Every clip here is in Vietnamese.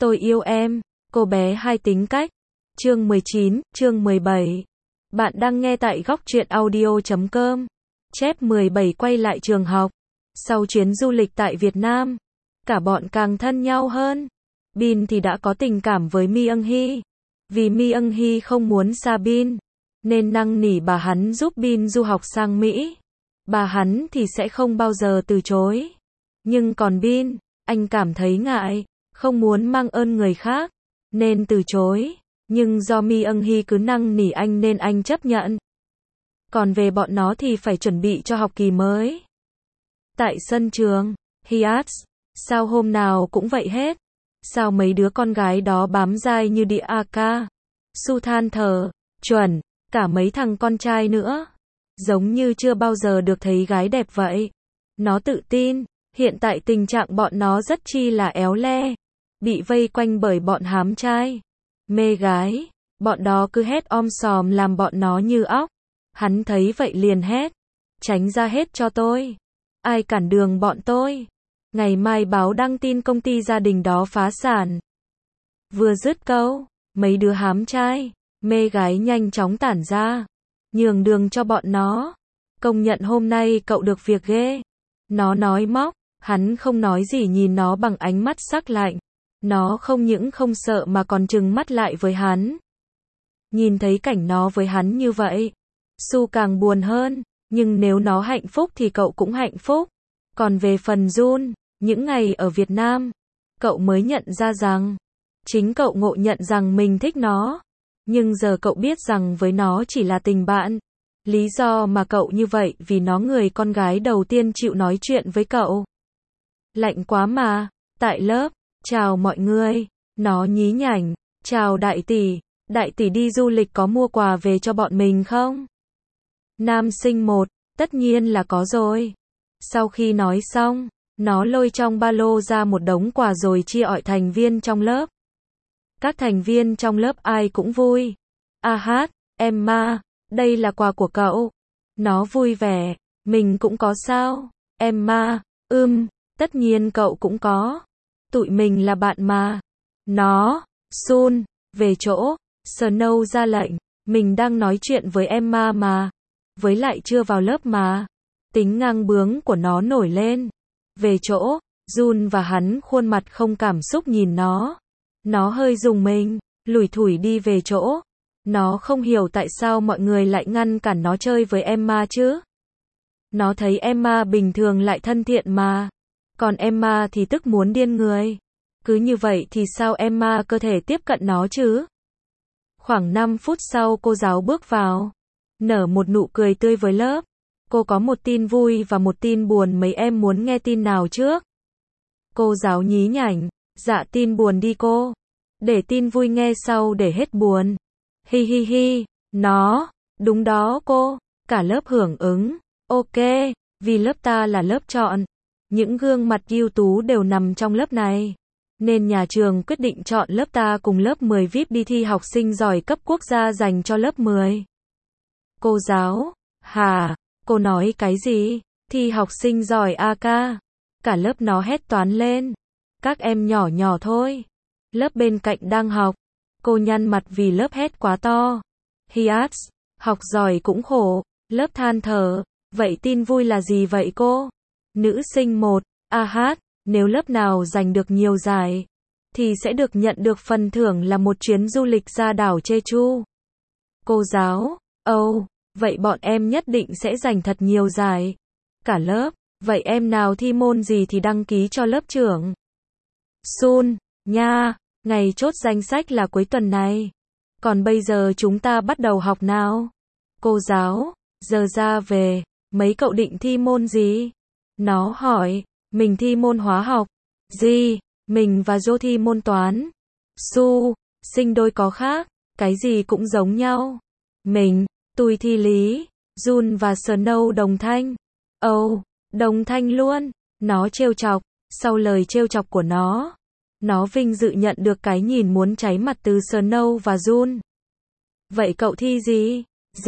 Tôi yêu em, cô bé hai tính cách. Chương 19, chương 17. Bạn đang nghe tại góc truyện audio.com. Chép 17 quay lại trường học. Sau chuyến du lịch tại Việt Nam, cả bọn càng thân nhau hơn. Bin thì đã có tình cảm với Mi Ân Hy. Vì Mi Ân Hy không muốn xa Bin, nên năn nỉ bà hắn giúp Bin du học sang Mỹ. Bà hắn thì sẽ không bao giờ từ chối. Nhưng còn Bin, anh cảm thấy ngại, không muốn mang ơn người khác, nên từ chối. Nhưng do Mi Ân Hy cứ năn nỉ anh nên anh chấp nhận. Còn về bọn nó thì phải chuẩn bị cho học kỳ mới. Tại sân trường, Hiats, sao hôm nào cũng vậy hết? Sao mấy đứa con gái đó bám dai như đĩa AK? Su than thở, chuẩn, cả mấy thằng con trai nữa. Giống như chưa bao giờ được thấy gái đẹp vậy. Nó tự tin, hiện tại tình trạng bọn nó rất chi là éo le. Bị vây quanh bởi bọn hám trai, mê gái, bọn đó cứ hét om sòm làm bọn nó như óc. Hắn thấy vậy liền hét, tránh ra hết cho tôi. Ai cản đường bọn tôi? Ngày mai báo đăng tin công ty gia đình đó phá sản. Vừa dứt câu, mấy đứa hám trai, mê gái nhanh chóng tản ra, nhường đường cho bọn nó. Công nhận hôm nay cậu được việc ghê. Nó nói móc, hắn không nói gì nhìn nó bằng ánh mắt sắc lạnh. Nó không những không sợ mà còn trừng mắt lại với hắn. Nhìn thấy cảnh nó với hắn như vậy, Su càng buồn hơn, nhưng nếu nó hạnh phúc thì cậu cũng hạnh phúc. Còn về phần Jun, những ngày ở Việt Nam, cậu mới nhận ra rằng, chính cậu ngộ nhận rằng mình thích nó. Nhưng giờ cậu biết rằng với nó chỉ là tình bạn. Lý do mà cậu như vậy vì nó người con gái đầu tiên chịu nói chuyện với cậu. Lạnh quá mà, tại lớp. Chào mọi người, nó nhí nhảnh, chào đại tỷ đi du lịch có mua quà về cho bọn mình không? Nam sinh 1, tất nhiên là có rồi. Sau khi nói xong, nó lôi trong ba lô ra một đống quà rồi chia ọi thành viên trong lớp. Các thành viên trong lớp ai cũng vui. Hát, Emma, đây là quà của cậu. Nó vui vẻ, mình cũng có sao? Emma, tất nhiên cậu cũng có. Tụi mình là bạn mà. Nó, Sun, về chỗ. Snow ra lệnh, mình đang nói chuyện với Emma mà. Với lại chưa vào lớp mà. Tính ngang bướng của nó nổi lên. Về chỗ, Jun và hắn khuôn mặt không cảm xúc nhìn nó. Nó hơi rùng mình, lủi thủi đi về chỗ. Nó không hiểu tại sao mọi người lại ngăn cản nó chơi với Emma chứ. Nó thấy Emma bình thường lại thân thiện mà. Còn Emma thì tức muốn điên người. Cứ như vậy thì sao Emma có thể tiếp cận nó chứ? Khoảng 5 phút sau cô giáo bước vào, nở một nụ cười tươi với lớp. Cô có một tin vui và một tin buồn, mấy em muốn nghe tin nào trước? Cô giáo nhí nhảnh, dạ tin buồn đi cô. Để tin vui nghe sau để hết buồn. Hi hi hi, nó, đúng đó cô. Cả lớp hưởng ứng. Ok, vì lớp ta là lớp chọn. Những gương mặt ưu tú đều nằm trong lớp này. Nên nhà trường quyết định chọn lớp ta cùng lớp 10 VIP đi thi học sinh giỏi cấp quốc gia dành cho lớp 10. Cô giáo, hả? Cô nói cái gì? Thi học sinh giỏi AK. Cả lớp nó hét toán lên. Các em nhỏ nhỏ thôi. Lớp bên cạnh đang học. Cô nhăn mặt vì lớp hét quá to. Hiats, học giỏi cũng khổ. Lớp than thở. Vậy tin vui là gì vậy cô? Nữ sinh 1, nếu lớp nào giành được nhiều giải, thì sẽ được nhận được phần thưởng là một chuyến du lịch ra đảo Jeju. Cô giáo, vậy bọn em nhất định sẽ giành thật nhiều giải. Cả lớp, vậy em nào thi môn gì thì đăng ký cho lớp trưởng. Sun, nha, ngày chốt danh sách là cuối tuần này. Còn bây giờ chúng ta bắt đầu học nào. Cô giáo, giờ ra về, mấy cậu định thi môn gì? Nó hỏi, mình thi môn hóa học. Gì? Mình và Jo thi môn toán. Su, sinh đôi có khác, cái gì cũng giống nhau. Tôi thi lý. Jun và Snow đồng thanh. Đồng thanh luôn. Nó trêu chọc. Sau lời trêu chọc của nó vinh dự nhận được cái nhìn muốn cháy mặt từ Snow và Jun. Vậy cậu thi gì?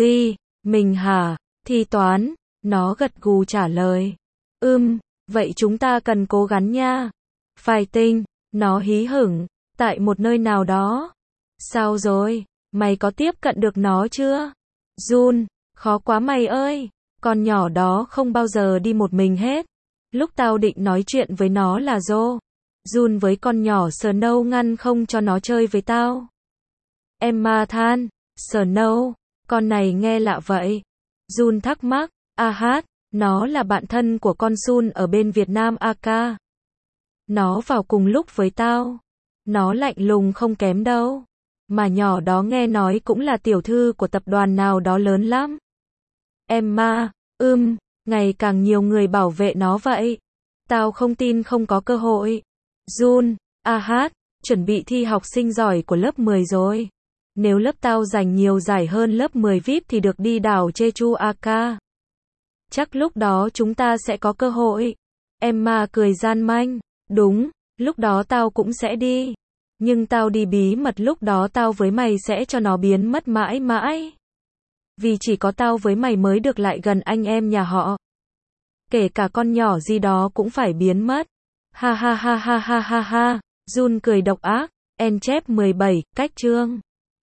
Mình hả? Thi toán. Nó gật gù trả lời. Vậy chúng ta cần cố gắng nha. Fighting, nó hí hửng, Tại một nơi nào đó. Sao rồi? Mày có tiếp cận được nó chưa? Jun, khó quá mày ơi. Con nhỏ đó không bao giờ đi một mình hết. Lúc tao định nói chuyện với nó là Jun với con nhỏ Snow ngăn không cho nó chơi với tao. Emma than, Snow, con này nghe lạ vậy. Jun thắc mắc, nó là bạn thân của con Sun ở bên Việt Nam AK. Nó vào cùng lúc với tao. Nó lạnh lùng không kém đâu. Mà nhỏ đó nghe nói cũng là tiểu thư của tập đoàn nào đó lớn lắm. Emma, ngày càng nhiều người bảo vệ nó vậy. Tao không tin không có cơ hội. Jun, chuẩn bị thi học sinh giỏi của lớp 10 rồi. Nếu lớp tao giành nhiều giải hơn lớp 10 VIP thì được đi đảo Jeju AK. Chắc lúc đó chúng ta sẽ có cơ hội. Emma cười gian manh. Đúng, lúc đó tao cũng sẽ đi. Nhưng tao đi bí mật, lúc đó tao với mày sẽ cho nó biến mất mãi mãi. Vì chỉ có tao với mày mới được lại gần anh em nhà họ. Kể cả con nhỏ gì đó cũng phải biến mất. Ha ha ha ha ha ha ha. Jun cười độc ác. En chép 17, cách chương